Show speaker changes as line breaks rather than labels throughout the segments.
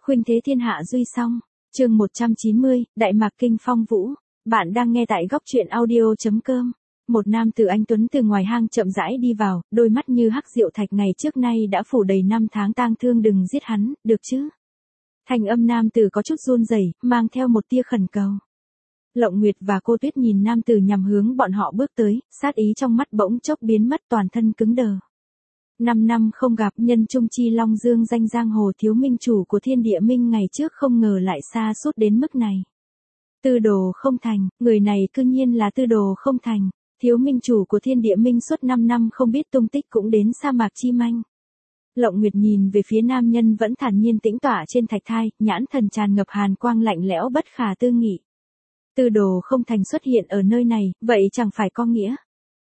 Khuynh thế thiên hạ duy song. Chương 190, Đại Mạc Kinh Phong Vũ. Bạn đang nghe tại góc truyện audio.com. Một nam tử anh tuấn từ ngoài hang chậm rãi đi vào, đôi mắt như hắc diệu thạch ngày trước nay đã phủ đầy năm tháng tang thương, đừng giết hắn, được chứ? Thanh âm nam tử có chút run rẩy, mang theo một tia khẩn cầu. Lộng Nguyệt và Cô Tuyết nhìn nam tử nhằm hướng bọn họ bước tới, sát ý trong mắt bỗng chốc biến mất, toàn thân cứng đờ. 5 năm không gặp, nhân trung chi long dương danh giang hồ thiếu minh chủ của Thiên Địa Minh ngày trước không ngờ lại xa sút đến mức này. Tư Đồ Không Thành, người này cư nhiên là Tư Đồ Không Thành, thiếu minh chủ của Thiên Địa Minh suốt 5 năm không biết tung tích cũng đến sa mạc chi manh. Lộng Nguyệt nhìn về phía nam nhân vẫn thản nhiên tĩnh tọa trên thạch thai, nhãn thần tràn ngập hàn quang lạnh lẽo bất khả tư nghị. Tư Đồ Không Thành xuất hiện ở nơi này, vậy chẳng phải có nghĩa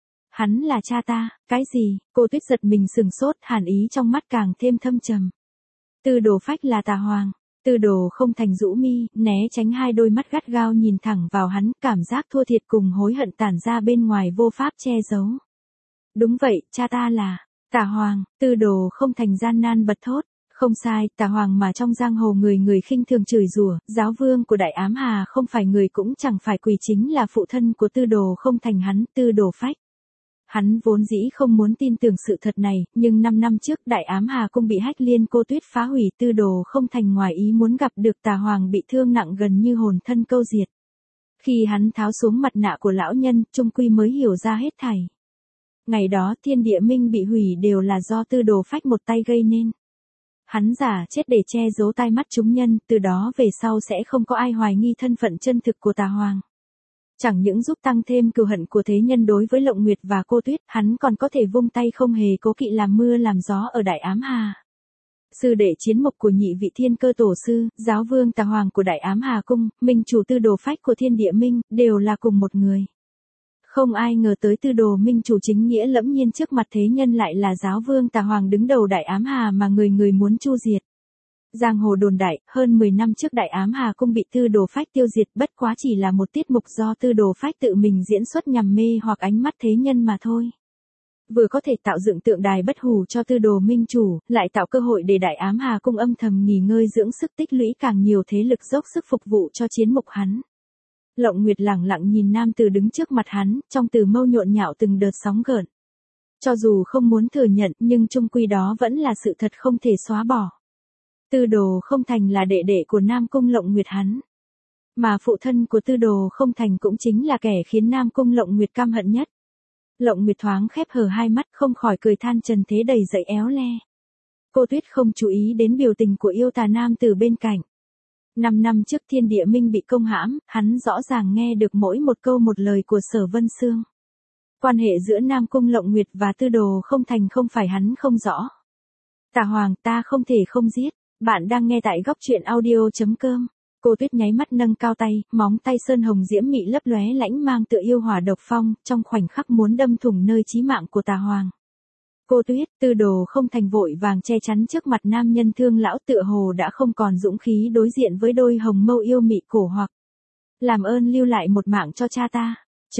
hắn là cha ta? Cái gì? Cô Tuyết giật mình sừng sốt, hàn ý trong mắt càng thêm thâm trầm. Tư Đồ Phách là Tà Hoàng. Tư Đồ Không Thành rũ mi, né tránh hai đôi mắt gắt gao nhìn thẳng vào hắn, cảm giác thua thiệt cùng hối hận tản ra bên ngoài vô pháp che giấu. Đúng vậy, cha ta là Tà Hoàng. Tư Đồ Không Thành gian nan bật thốt. Không sai, Tà Hoàng mà trong giang hồ người người khinh thường chửi rủa, giáo vương của Đại Ám Hà không phải người cũng chẳng phải quỷ, chính là phụ thân của Tư Đồ Không Thành hắn, Tư Đồ Phách. Hắn vốn dĩ không muốn tin tưởng sự thật này, nhưng 5 năm trước Đại Ám Hà cung bị Hách Liên Cô Tuyết phá hủy, Tư Đồ Không Thành ngoài ý muốn gặp được Tà Hoàng bị thương nặng gần như hồn thân câu diệt. Khi hắn tháo xuống mặt nạ của lão nhân, trung quy mới hiểu ra hết thảy. Ngày đó Thiên Địa Minh bị hủy đều là do Tư Đồ Phách một tay gây nên. Hắn giả chết để che giấu tai mắt chúng nhân, từ đó về sau sẽ không có ai hoài nghi thân phận chân thực của Tà Hoàng. Chẳng những giúp tăng thêm cừu hận của thế nhân đối với Lộng Nguyệt và Cô Tuyết, hắn còn có thể vung tay không hề cố kỵ làm mưa làm gió ở Đại Ám Hà. Sư đệ chiến mộc của nhị vị thiên cơ tổ sư, giáo vương Tà Hoàng của Đại Ám Hà cung, minh chủ Tư Đồ Phách của Thiên Địa Minh, đều là cùng một người. Không ai ngờ tới Tư Đồ minh chủ chính nghĩa lẫm nhiên trước mặt thế nhân lại là giáo vương Tà Hoàng đứng đầu Đại Ám Hà mà người người muốn chu diệt. Giang hồ đồn đại, hơn 10 năm trước Đại Ám Hà cung bị Tư Đồ Phách tiêu diệt, bất quá chỉ là một tiết mục do Tư Đồ Phách tự mình diễn xuất nhằm mê hoặc ánh mắt thế nhân mà thôi. Vừa có thể tạo dựng tượng đài bất hủ cho Tư Đồ minh chủ, lại tạo cơ hội để Đại Ám Hà cung âm thầm nghỉ ngơi dưỡng sức, tích lũy càng nhiều thế lực dốc sức phục vụ cho chiến mục hắn. Lộng Nguyệt lẳng lặng nhìn nam tử đứng trước mặt hắn, trong từ mâu nhộn nhạo từng đợt sóng gợn. Cho dù không muốn thừa nhận, nhưng chung quy đó vẫn là sự thật không thể xóa bỏ. Tư Đồ Không Thành là đệ đệ của Nam Cung Lộng Nguyệt hắn. Mà phụ thân của Tư Đồ Không Thành cũng chính là kẻ khiến Nam Cung Lộng Nguyệt căm hận nhất. Lộng Nguyệt thoáng khép hờ hai mắt, không khỏi cười than trần thế đầy dậy éo le. Cô Tuyết không chú ý đến biểu tình của yêu tà nam từ bên cạnh. 5 năm trước Thiên Địa Minh bị công hãm, hắn rõ ràng nghe được mỗi một câu một lời của Sở Vân Xương. Quan hệ giữa Nam Cung Lộng Nguyệt và Tư Đồ Không Thành không phải hắn không rõ. Tà Hoàng, ta không thể không giết. Bạn đang nghe tại góc truyện audio.com. Cô Tuyết nháy mắt nâng cao tay, móng tay sơn hồng diễm mị lấp lóe lãnh mang tựa yêu hỏa độc phong, trong khoảnh khắc muốn đâm thủng nơi chí mạng của Tà Hoàng. Cô Tuyết, Tư Đồ Không Thành vội vàng che chắn trước mặt nam nhân thương lão, tựa hồ đã không còn dũng khí đối diện với đôi hồng mâu yêu mị cổ hoặc. Làm ơn lưu lại một mạng cho cha ta.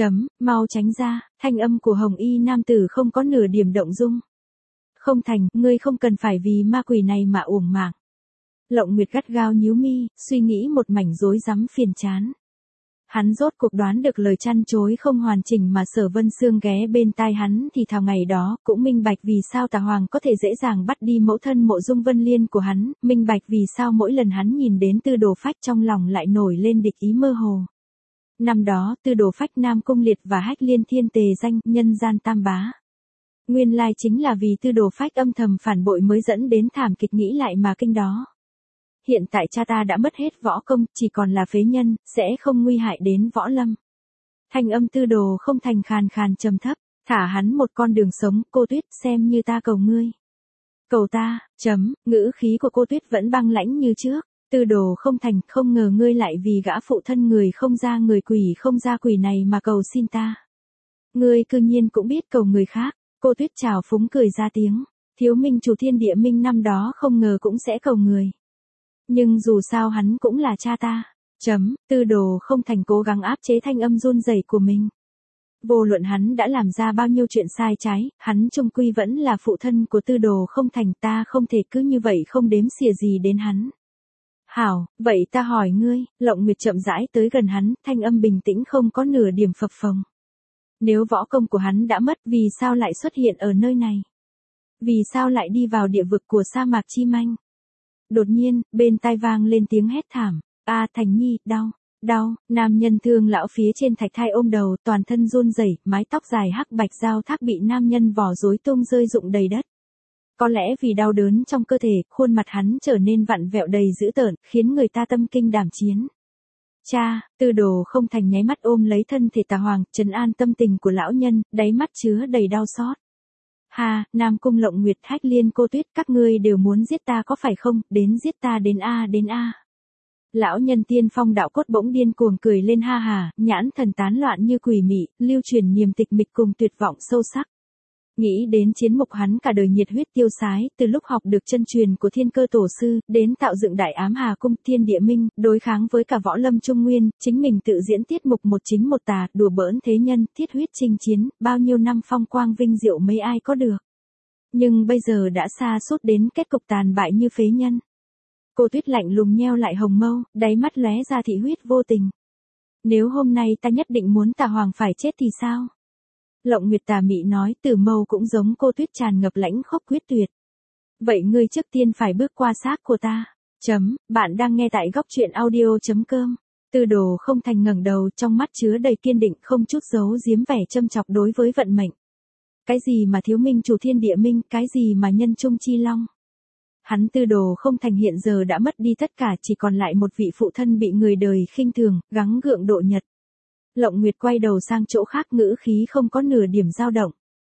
Mau tránh ra. Thanh âm của hồng y nam tử không có nửa điểm động dung. Không Thành, ngươi không cần phải vì ma quỷ này mà uổng mạng. Lộng Nguyệt gắt gao nhíu mi, suy nghĩ một mảnh rối rắm phiền chán. Hắn rốt cuộc đoán được lời chăn chối không hoàn chỉnh mà Sở Vân Xương ghé bên tai hắn thì thào ngày đó, cũng minh bạch vì sao Tà Hoàng có thể dễ dàng bắt đi mẫu thân Mộ Dung Vân Liên của hắn, minh bạch vì sao mỗi lần hắn nhìn đến Tư Đồ Phách trong lòng lại nổi lên địch ý mơ hồ. Năm đó, Tư Đồ Phách Nam Cung Liệt và Hách Liên Thiên tề danh, nhân gian tam bá. Nguyên lai chính là vì Tư Đồ Phách âm thầm phản bội mới dẫn đến thảm kịch nghĩ lại mà kinh đó. Hiện tại cha ta đã mất hết võ công, chỉ còn là phế nhân, sẽ không nguy hại đến võ lâm. Thanh âm Tư Đồ Không Thành khàn khàn trầm thấp, thả hắn một con đường sống, Cô Tuyết, xem như ta cầu ngươi. Cầu ta, ngữ khí của Cô Tuyết vẫn băng lãnh như trước. Tư Đồ Không Thành, không ngờ ngươi lại vì gã phụ thân người không ra người quỷ không ra quỷ này mà cầu xin ta. Ngươi cư nhiên cũng biết cầu người khác. Cô Tuyết trào phúng cười ra tiếng. Thiếu minh chủ Thiên Địa Minh năm đó không ngờ cũng sẽ cầu người. Nhưng dù sao hắn cũng là cha ta. Tư Đồ Không Thành cố gắng áp chế thanh âm run rẩy của mình. Vô luận hắn đã làm ra bao nhiêu chuyện sai trái, hắn chung quy vẫn là phụ thân của Tư Đồ Không Thành, ta không thể cứ như vậy không đếm xỉa gì đến hắn. Hảo, vậy ta hỏi ngươi, Lộng Nguyệt chậm rãi tới gần hắn, thanh âm bình tĩnh không có nửa điểm phập phồng. Nếu võ công của hắn đã mất, vì sao lại xuất hiện ở nơi này? Vì sao lại đi vào địa vực của sa mạc chi manh? Đột nhiên, bên tai vang lên tiếng hét thảm. A Thành Nhi, đau, đau, nam nhân thương lão phía trên thạch thai ôm đầu, toàn thân run rẩy, mái tóc dài hắc bạch dao thác bị nam nhân vò rối tung rơi rụng đầy đất. Có lẽ vì đau đớn trong cơ thể, khuôn mặt hắn trở nên vặn vẹo đầy dữ tợn, khiến người ta tâm kinh đảm chiến. Cha, Tư Đồ Không Thành nháy mắt ôm lấy thân thể Tà Hoàng, trấn an tâm tình của lão nhân, đáy mắt chứa đầy đau xót. Ha, Nam Cung Lộng Nguyệt, Hách Liên, Cô Tuyết, các ngươi đều muốn giết ta có phải không, đến giết ta đến a đến a. Lão nhân tiên phong đạo cốt bỗng điên cuồng cười lên ha hà, nhãn thần tán loạn như quỷ mị, lưu truyền niềm tịch mịch cùng tuyệt vọng sâu sắc. Nghĩ đến chiến mục hắn cả đời nhiệt huyết tiêu sái, từ lúc học được chân truyền của Thiên Cơ Tổ sư, đến tạo dựng Đại Ám Hà Cung, Thiên Địa Minh, đối kháng với cả võ lâm Trung Nguyên, chính mình tự diễn tiết mục một chính một tà, đùa bỡn thế nhân, thiết huyết chinh chiến, bao nhiêu năm phong quang vinh diệu mấy ai có được. Nhưng bây giờ đã xa suốt đến kết cục tàn bại như phế nhân. Cô Tuyết lạnh lùng nheo lại hồng mâu, đáy mắt lóe ra thị huyết vô tình. Nếu hôm nay ta nhất định muốn Tà Hoàng phải chết thì sao? Lộng Nguyệt tà mị nói, từ mâu cũng giống Cô Tuyết tràn ngập lãnh khốc quyết tuyệt. Vậy ngươi trước tiên phải bước qua xác của ta. Bạn đang nghe tại góc truyện audio.com. Tư Đồ Không Thành ngẩng đầu, trong mắt chứa đầy kiên định, không chút giấu giếm vẻ châm chọc đối với vận mệnh. Cái gì mà thiếu minh chủ thiên địa minh, cái gì mà nhân trung chi long. Hắn Tư Đồ Không Thành hiện giờ đã mất đi tất cả, chỉ còn lại một vị phụ thân bị người đời khinh thường, gắng gượng độ nhật. Lộng Nguyệt quay đầu sang chỗ khác, ngữ khí không có nửa điểm dao động.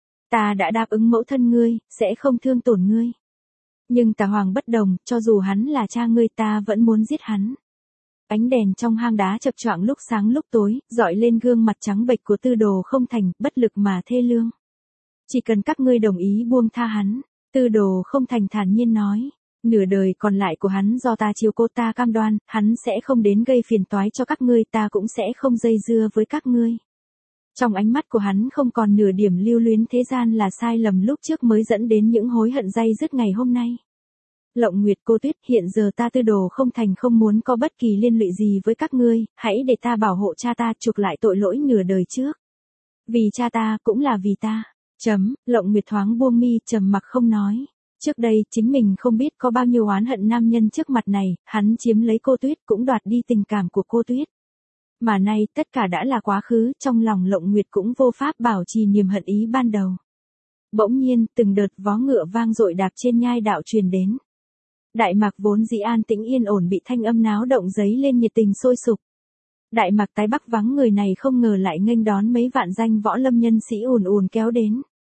Ta đã đáp ứng mẫu thân ngươi, sẽ không thương tổn ngươi. Nhưng Tà Hoàng bất đồng, cho dù hắn là cha ngươi ta vẫn muốn giết hắn. Ánh đèn trong hang đá chập choạng lúc sáng lúc tối, dọi lên gương mặt trắng bệch của Tư Đồ Không Thành, bất lực mà thê lương. Chỉ cần các ngươi đồng ý buông tha hắn, Tư Đồ Không Thành thản nhiên nói. Nửa đời còn lại của hắn do ta chiếu cố, ta cam đoan, hắn sẽ không đến gây phiền toái cho các ngươi, ta cũng sẽ không dây dưa với các ngươi. Trong ánh mắt của hắn không còn nửa điểm lưu luyến thế gian là sai lầm lúc trước mới dẫn đến những hối hận day dứt ngày hôm nay. Lộng Nguyệt, Cô Tuyết, hiện giờ ta Tư Đồ Không Thành không muốn có bất kỳ liên lụy gì với các ngươi, hãy để ta bảo hộ cha ta, chuộc lại tội lỗi nửa đời trước. Vì cha ta, cũng là vì ta. Lộng Nguyệt thoáng buông mi, trầm mặc không nói. Trước đây, chính mình không biết có bao nhiêu oán hận nam nhân trước mặt này, hắn chiếm lấy Cô Tuyết cũng đoạt đi tình cảm của Cô Tuyết. Mà nay, tất cả đã là quá khứ, trong lòng Lộng Nguyệt cũng vô pháp bảo trì niềm hận ý ban đầu. Bỗng nhiên, từng đợt vó ngựa vang dội đạp trên nhai đạo truyền đến. Đại Mạc vốn dĩ an tĩnh yên ổn bị thanh âm náo động dấy lên nhiệt tình sôi sục. Đại Mạc tái bắc vắng người này không ngờ lại nghênh đón mấy vạn danh võ lâm nhân sĩ ùn ùn kéo đến.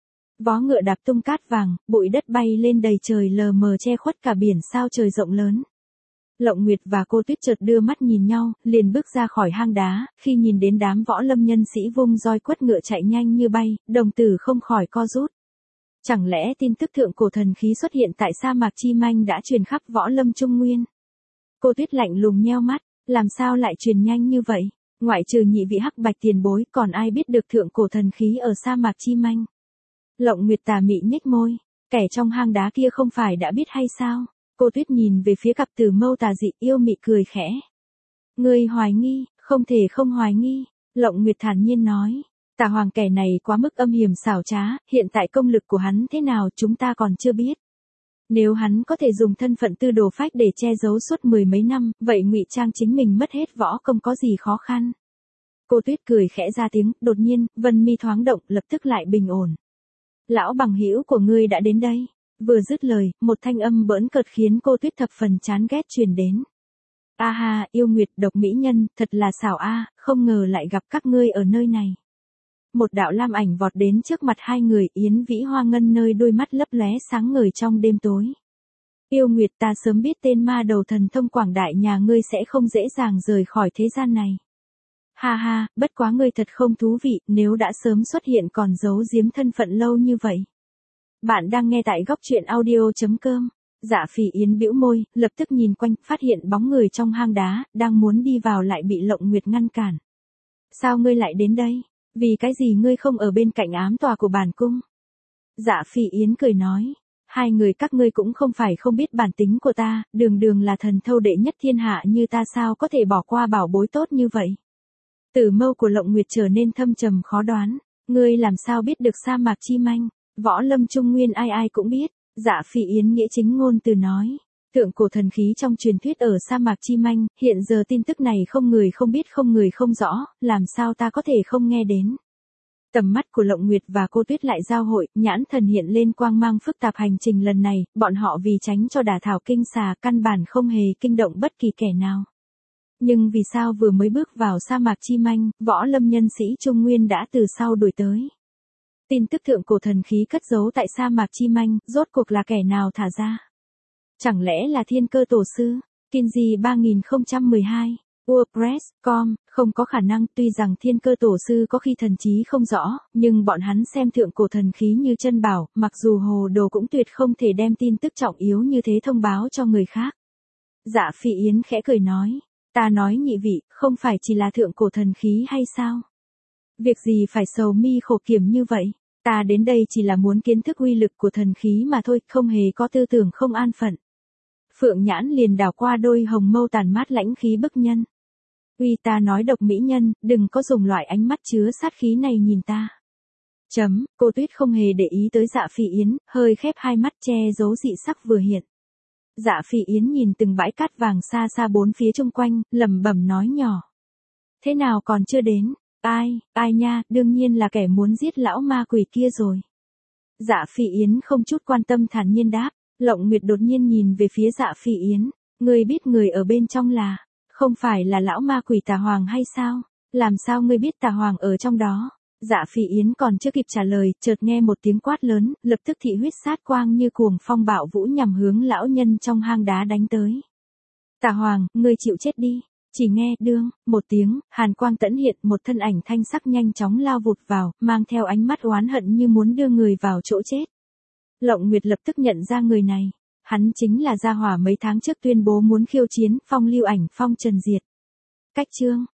Vó ngựa đạp tung cát vàng, bụi đất bay lên đầy trời lờ mờ che khuất cả biển sao trời rộng lớn. Lộng Nguyệt và Cô Tuyết chợt đưa mắt nhìn nhau, liền bước ra khỏi hang đá, khi nhìn đến đám võ lâm nhân sĩ vung roi quất ngựa chạy nhanh như bay, đồng tử không khỏi co rút. Chẳng lẽ tin tức thượng cổ thần khí xuất hiện tại sa mạc chi manh đã truyền khắp võ lâm Trung Nguyên? Cô Tuyết lạnh lùng nheo mắt, làm sao lại truyền nhanh như vậy? Ngoại trừ nhị vị hắc bạch tiền bối, còn ai biết được thượng cổ thần khí ở sa mạc chi manh? Lộng Nguyệt tà mị nhếch môi, kẻ trong hang đá kia không phải đã biết hay sao? Cô Tuyết nhìn về phía cặp tử mâu tà dị, yêu mị cười khẽ. Ngươi hoài nghi, không thể không hoài nghi, Lộng Nguyệt thản nhiên nói. Tà Hoàng kẻ này quá mức âm hiểm xảo trá, hiện tại công lực của hắn thế nào chúng ta còn chưa biết. Nếu hắn có thể dùng thân phận Tư Đồ Phách để che giấu suốt mười mấy năm, vậy ngụy trang chính mình mất hết võ công có gì khó khăn. Cô Tuyết cười khẽ ra tiếng, đột nhiên, vân mi thoáng động, lập tức lại bình ổn. Lão bằng hữu của ngươi đã đến đây. Vừa dứt lời, một thanh âm bỡn cợt khiến Cô Tuyết thập phần chán ghét truyền đến. A ha, yêu nguyệt độc mỹ nhân, thật là xảo a, không ngờ lại gặp các ngươi ở nơi này. Một đạo lam ảnh vọt đến trước mặt hai người, Yến Vĩ Hoa ngân nơi đôi mắt lấp lóe sáng ngời trong đêm tối. Yêu nguyệt, ta sớm biết tên ma đầu thần thông quảng đại nhà ngươi sẽ không dễ dàng rời khỏi thế gian này. Ha ha, bất quá ngươi thật không thú vị, nếu đã sớm xuất hiện còn giấu giếm thân phận lâu như vậy. Bạn đang nghe tại góc truyện audio.com. Dạ Phỉ Yến bĩu môi, lập tức nhìn quanh, phát hiện bóng người trong hang đá, đang muốn đi vào lại bị Lộng Nguyệt ngăn cản. Sao ngươi lại đến đây? Vì cái gì ngươi không ở bên cạnh ám tòa của bản cung? Dạ Phỉ Yến cười nói. Hai người các ngươi cũng không phải không biết bản tính của ta, đường đường là thần thâu đệ nhất thiên hạ như ta sao có thể bỏ qua bảo bối tốt như vậy. Tử mâu của Lộng Nguyệt trở nên thâm trầm khó đoán. Ngươi làm sao biết được sa mạc chi manh? Võ lâm trung nguyên ai ai cũng biết. Dạ Phỉ Yến nghĩa chính ngôn từ nói. Thượng cổ thần khí trong truyền thuyết ở sa mạc chi manh, hiện giờ tin tức này không người không biết không người không rõ, làm sao ta có thể không nghe đến. Tầm mắt của Lộng Nguyệt và Cô Tuyết lại giao hội, nhãn thần hiện lên quang mang phức tạp hành trình lần này, bọn họ vì tránh cho đả thảo kinh xà căn bản không hề kinh động bất kỳ kẻ nào. Nhưng vì sao vừa mới bước vào sa mạc chi manh, võ lâm nhân sĩ Trung Nguyên đã từ sau đuổi tới. Tin tức thượng cổ thần khí cất giấu tại sa mạc chi manh, rốt cuộc là kẻ nào thả ra? Chẳng lẽ là Thiên Cơ Tổ Sư? Kinji 3012 WordPress.com, không có khả năng. Tuy rằng Thiên Cơ Tổ Sư có khi thần trí không rõ, nhưng bọn hắn xem thượng cổ thần khí như chân bảo, mặc dù hồ đồ cũng tuyệt không thể đem tin tức trọng yếu như thế thông báo cho người khác. Dạ Phỉ Yến khẽ cười nói, ta nói nhị vị, không phải chỉ là thượng cổ thần khí hay sao? Việc gì phải sầu mi khổ kiểm như vậy? Ta đến đây chỉ là muốn kiến thức uy lực của thần khí mà thôi, không hề có tư tưởng không an phận. Phượng nhãn liền đảo qua đôi hồng mâu tàn mát lãnh khí bức nhân. Uy, ta nói độc mỹ nhân, đừng có dùng loại ánh mắt chứa sát khí này nhìn ta. Cô Tuyết không hề để ý tới Dạ Phỉ Yến, hơi khép hai mắt che giấu dị sắc vừa hiện. Dạ Phỉ Yến nhìn từng bãi cát vàng xa xa bốn phía chung quanh, lẩm bẩm nói nhỏ. Thế nào còn chưa đến? Ai nha, đương nhiên là kẻ muốn giết lão ma quỷ kia rồi. Dạ Phỉ Yến không chút quan tâm thản nhiên đáp. Lộng Nguyệt đột nhiên nhìn về phía Dạ Phỉ Yến. Ngươi biết người ở bên trong là, không phải là lão ma quỷ Tà Hoàng hay sao? Làm sao ngươi biết Tà Hoàng ở trong đó? Dạ Phỉ Yến còn chưa kịp trả lời, chợt nghe một tiếng quát lớn, lập tức thị huyết sát quang như cuồng phong bạo vũ nhằm hướng lão nhân trong hang đá đánh tới. Tà Hoàng, ngươi chịu chết đi. Chỉ nghe, đương, một tiếng, hàn quang tẫn hiện, một thân ảnh thanh sắc nhanh chóng lao vụt vào, mang theo ánh mắt oán hận như muốn đưa người vào chỗ chết. Lộng Nguyệt lập tức nhận ra người này. Hắn chính là gia hỏa mấy tháng trước tuyên bố muốn khiêu chiến Phong Lưu Ảnh Phong Trần Diệt. Cách chương